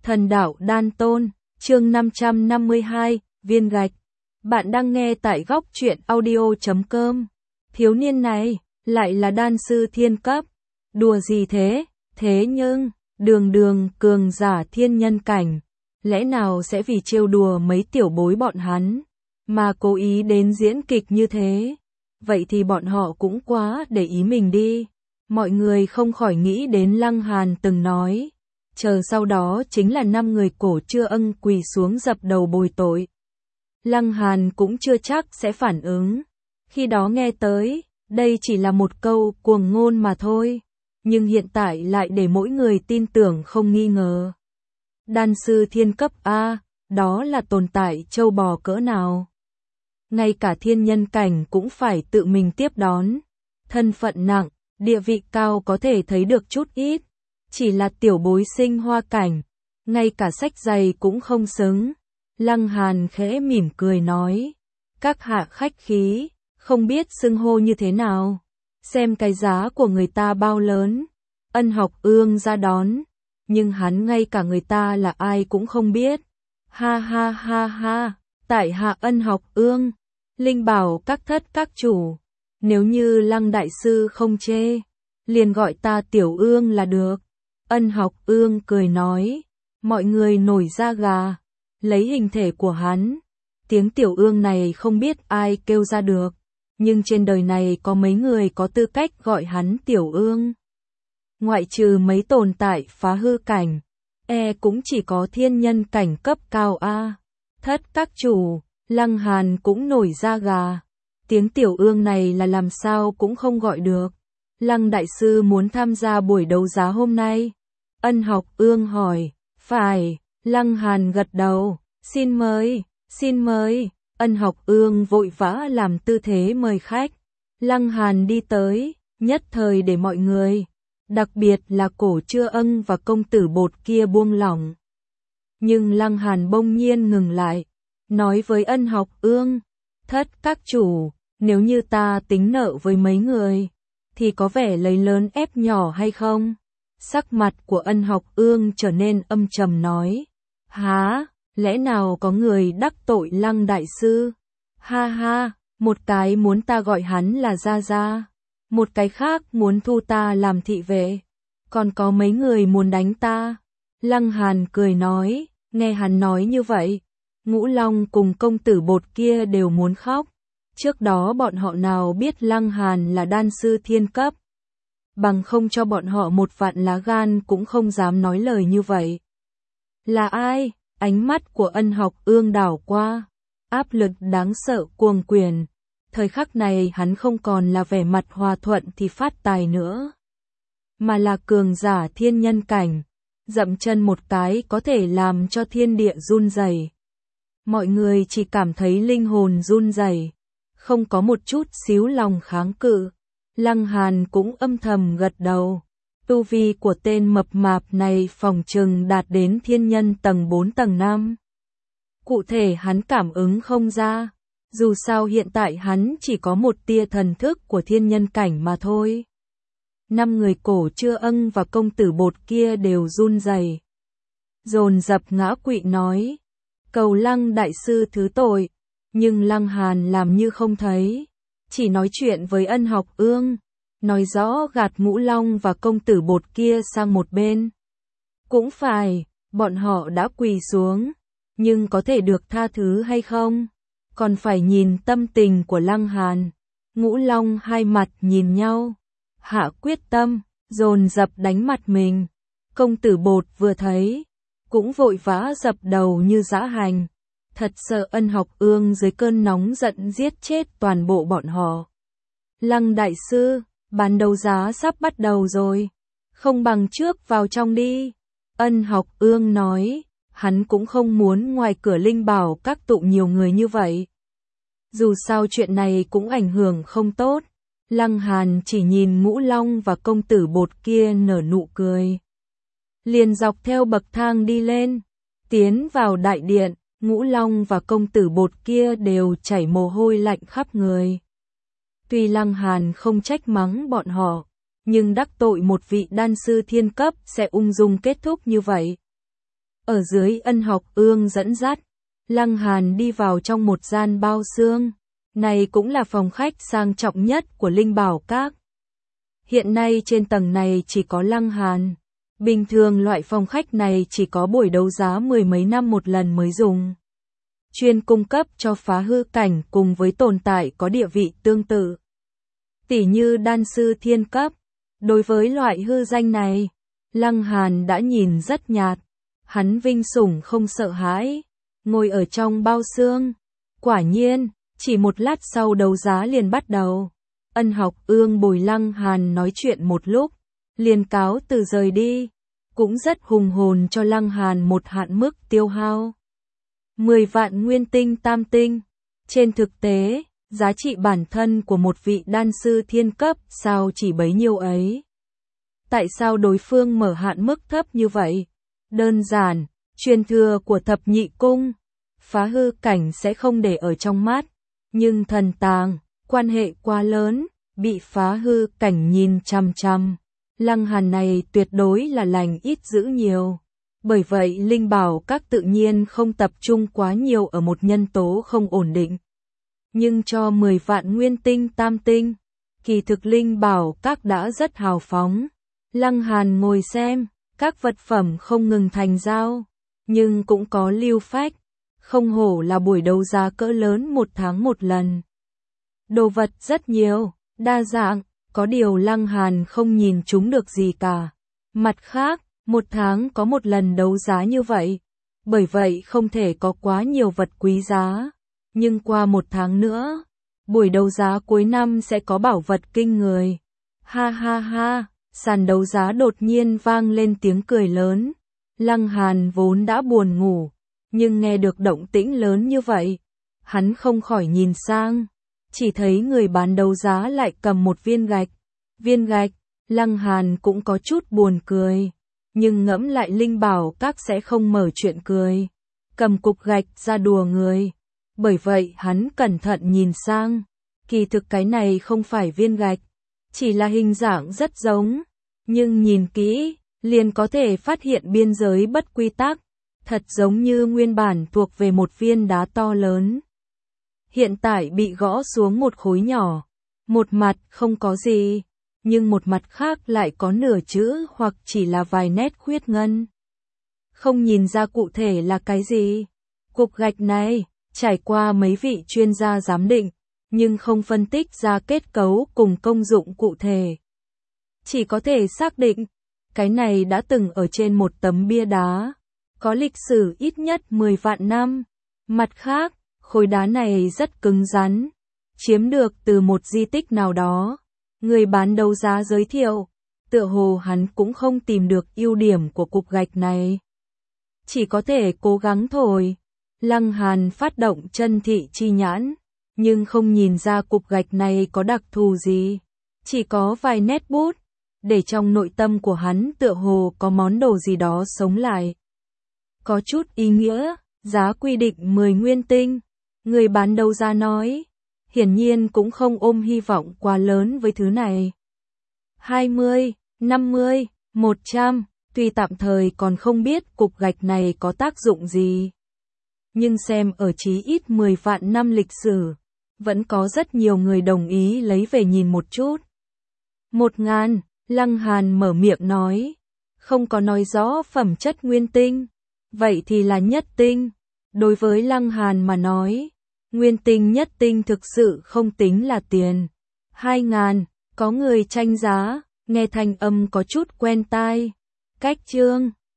Thần đạo đan tôn, chương 552, viên gạch. Bạn đang nghe tại góc truyện audio.com. Thiếu niên này, lại là đan sư thiên cấp. Đùa gì thế? Thế nhưng, đường cường giả thiên nhân cảnh. Lẽ nào sẽ vì trêu đùa mấy tiểu bối bọn hắn, mà cố ý đến diễn kịch như thế? Vậy thì bọn họ cũng quá để ý mình đi. Mọi người không khỏi nghĩ đến Lăng Hàn từng nói. Chờ sau đó chính là 5 người cổ chưa ân quỳ xuống dập đầu bồi tội. Lăng Hàn cũng chưa chắc sẽ phản ứng. Khi đó nghe tới, đây chỉ là một câu cuồng ngôn mà thôi. Nhưng hiện tại lại để mỗi người tin tưởng không nghi ngờ. Đan sư thiên cấp A, đó là tồn tại châu bò cỡ nào. Ngay cả thiên nhân cảnh cũng phải tự mình tiếp đón. Thân phận nặng, địa vị cao có thể thấy được chút ít. Chỉ là tiểu bối sinh hoa cảnh, ngay cả sách giày cũng không xứng. Lăng Hàn khẽ mỉm cười nói, các hạ khách khí, không biết xưng hô như thế nào, xem cái giá của người ta bao lớn. Ân Học Ương ra đón, nhưng hắn ngay cả người ta là ai cũng không biết. Ha ha ha ha, tại hạ Ân Học Ương, linh bảo các thất các chủ, nếu như Lăng đại sư không chê, liền gọi ta Tiểu Ương là được. Ân Học Ương cười nói, mọi người nổi da gà, lấy hình thể của hắn. Tiếng Tiểu Ương này không biết ai kêu ra được, nhưng trên đời này có mấy người có tư cách gọi hắn Tiểu Ương. Ngoại trừ mấy tồn tại phá hư cảnh, cũng chỉ có thiên nhân cảnh cấp cao A. Thất các chủ, Lăng Hàn cũng nổi da gà. Tiếng Tiểu Ương này là làm sao cũng không gọi được. Lăng đại sư muốn tham gia buổi đấu giá hôm nay? Ân Học Ương hỏi. Phải, Lăng Hàn gật đầu. Xin mời, xin mời. Ân Học Ương vội vã làm tư thế mời khách. Lăng Hàn đi tới, nhất thời để mọi người, đặc biệt là Cổ Chưa Ân và công tử Bột kia buông lỏng. Nhưng Lăng Hàn bỗng nhiên ngừng lại, nói với Ân Học Ương, thất các chủ, nếu như ta tính nợ với mấy người, thì có vẻ lấy lớn ép nhỏ hay không? Sắc mặt của Ân Học Ương trở nên âm trầm nói, há, lẽ nào có người đắc tội Lăng đại sư? Ha ha, một cái muốn ta gọi hắn là Gia Gia, một cái khác muốn thu ta làm thị vệ, còn có mấy người muốn đánh ta. Lăng Hàn cười nói, nghe hắn nói như vậy, Ngũ Long cùng công tử Bột kia đều muốn khóc. Trước đó bọn họ nào biết Lăng Hàn là đan sư thiên cấp, bằng không cho bọn họ một vạn lá gan cũng không dám nói lời như vậy. Là ai? Ánh mắt của Ân Học Ương đảo qua, áp lực đáng sợ cuồng quyền. Thời khắc này hắn không còn là vẻ mặt hòa thuận thì phát tài nữa, mà là cường giả thiên nhân cảnh, dậm chân một cái có thể làm cho thiên địa run rẩy. Mọi người chỉ cảm thấy linh hồn run rẩy, không có một chút xíu lòng kháng cự. Lăng Hàn cũng âm thầm gật đầu. Tu vi của tên mập mạp này phòng chừng đạt đến thiên nhân tầng 4 tầng 5. Cụ thể hắn cảm ứng không ra, dù sao hiện tại hắn chỉ có một tia thần thức của thiên nhân cảnh mà thôi. 5 người Cổ Chưa Ân và công tử Bột kia đều run rẩy, dồn dập ngã quỵ nói, cầu Lăng đại sư thứ tội. Nhưng Lăng Hàn làm như không thấy, chỉ nói chuyện với Ân Học Ương, nói rõ gạt Ngũ Long và công tử Bột kia sang một bên. Cũng phải, bọn họ đã quỳ xuống, nhưng có thể được tha thứ hay không, còn phải nhìn tâm tình của Lăng Hàn. Ngũ Long hai mặt nhìn nhau, hạ quyết tâm, dồn dập đánh mặt mình. Công tử Bột vừa thấy, cũng vội vã dập đầu như dã hành. Thật sợ Ân Học Ương dưới cơn nóng giận giết chết toàn bộ bọn họ. Lăng đại sư, bán đấu giá sắp bắt đầu rồi, không bằng trước vào trong đi. Ân Học Ương nói, hắn cũng không muốn ngoài cửa linh bảo các tụ nhiều người như vậy. Dù sao chuyện này cũng ảnh hưởng không tốt. Lăng Hàn chỉ nhìn Ngũ Long và công tử Bột kia nở nụ cười, liền dọc theo bậc thang đi lên, tiến vào đại điện. Ngũ Long và công tử Bột kia đều chảy mồ hôi lạnh khắp người. Tuy Lăng Hàn không trách mắng bọn họ, nhưng đắc tội một vị đan sư thiên cấp sẽ ung dung kết thúc như vậy. Ở dưới Ân Học Ương dẫn dắt, Lăng Hàn đi vào trong một gian bao xương. Này cũng là phòng khách sang trọng nhất của Linh Bảo Các. Hiện nay trên tầng này chỉ có Lăng Hàn. Bình thường loại phòng khách này chỉ có buổi đấu giá mười mấy năm một lần mới dùng. Chuyên cung cấp cho phá hư cảnh cùng với tồn tại có địa vị tương tự. Tỉ như đan sư thiên cấp. Đối với loại hư danh này, Lăng Hàn đã nhìn rất nhạt. Hắn vinh sủng không sợ hãi, ngồi ở trong bao xương. Quả nhiên, chỉ một lát sau đấu giá liền bắt đầu. Ân Học Ương bồi Lăng Hàn nói chuyện một lúc, liền cáo từ rời đi, cũng rất hùng hồn cho Lăng Hàn một hạn mức tiêu hao. 10 vạn nguyên tinh tam tinh. Trên thực tế, giá trị bản thân của một vị đan sư thiên cấp sao chỉ bấy nhiêu ấy. Tại sao đối phương mở hạn mức thấp như vậy? Đơn giản, truyền thừa của thập nhị cung, phá hư cảnh sẽ không để ở trong mắt, nhưng thần tàng, quan hệ quá lớn, bị phá hư cảnh nhìn chằm chằm. Lăng Hàn này tuyệt đối là lành ít dữ nhiều. Bởi vậy Linh Bảo Các tự nhiên không tập trung quá nhiều ở một nhân tố không ổn định. Nhưng cho 10 vạn nguyên tinh tam tinh, kỳ thực Linh Bảo Các đã rất hào phóng. Lăng Hàn ngồi xem, các vật phẩm không ngừng thành giao, nhưng cũng có lưu phách. Không hổ là buổi đấu giá cỡ lớn một tháng một lần. Đồ vật rất nhiều, đa dạng, có điều Lăng Hàn không nhìn chúng được gì cả. Mặt khác, một tháng có một lần đấu giá như vậy, bởi vậy không thể có quá nhiều vật quý giá. Nhưng qua một tháng nữa, buổi đấu giá cuối năm sẽ có bảo vật kinh người. Ha ha ha, sàn đấu giá đột nhiên vang lên tiếng cười lớn. Lăng Hàn vốn đã buồn ngủ, nhưng nghe được động tĩnh lớn như vậy, hắn không khỏi nhìn sang, chỉ thấy người bán đấu giá lại cầm một viên gạch. Viên gạch, Lăng Hàn cũng có chút buồn cười, nhưng ngẫm lại Linh Bảo Các sẽ không mở chuyện cười, cầm cục gạch ra đùa người. Bởi vậy hắn cẩn thận nhìn sang, kỳ thực cái này không phải viên gạch, chỉ là hình dạng rất giống, nhưng nhìn kỹ, liền có thể phát hiện biên giới bất quy tắc, thật giống như nguyên bản thuộc về một viên đá to lớn. Hiện tại bị gõ xuống một khối nhỏ, một mặt không có gì, nhưng một mặt khác lại có nửa chữ hoặc chỉ là vài nét khuyết ngân. Không nhìn ra cụ thể là cái gì. Cục gạch này, trải qua mấy vị chuyên gia giám định, nhưng không phân tích ra kết cấu cùng công dụng cụ thể. Chỉ có thể xác định, cái này đã từng ở trên một tấm bia đá, có lịch sử ít nhất 10 vạn năm. Mặt khác, khối đá này rất cứng rắn, chiếm được từ một di tích nào đó. Người bán đấu giá giới thiệu, tựa hồ hắn cũng không tìm được ưu điểm của cục gạch này. Chỉ có thể cố gắng thôi. Lăng Hàn phát động chân thị chi nhãn, nhưng không nhìn ra cục gạch này có đặc thù gì. Chỉ có vài nét bút, để trong nội tâm của hắn tựa hồ có món đồ gì đó sống lại. Có chút ý nghĩa, giá quy định 10 nguyên tinh. Người bán đấu giá nói, hiển nhiên cũng không ôm hy vọng quá lớn với thứ này. 20, 50, 100, tuy tạm thời còn không biết cục gạch này có tác dụng gì. Nhưng xem ở chí ít 10 vạn năm lịch sử, vẫn có rất nhiều người đồng ý lấy về nhìn một chút. 1000, Lăng Hàn mở miệng nói, không có nói rõ phẩm chất nguyên tinh, vậy thì là nhất tinh. Đối với Lăng Hàn mà nói, nguyên tinh nhất tinh thực sự không tính là tiền. 2000, có người tranh giá, nghe thanh âm có chút quen tai. Cách chương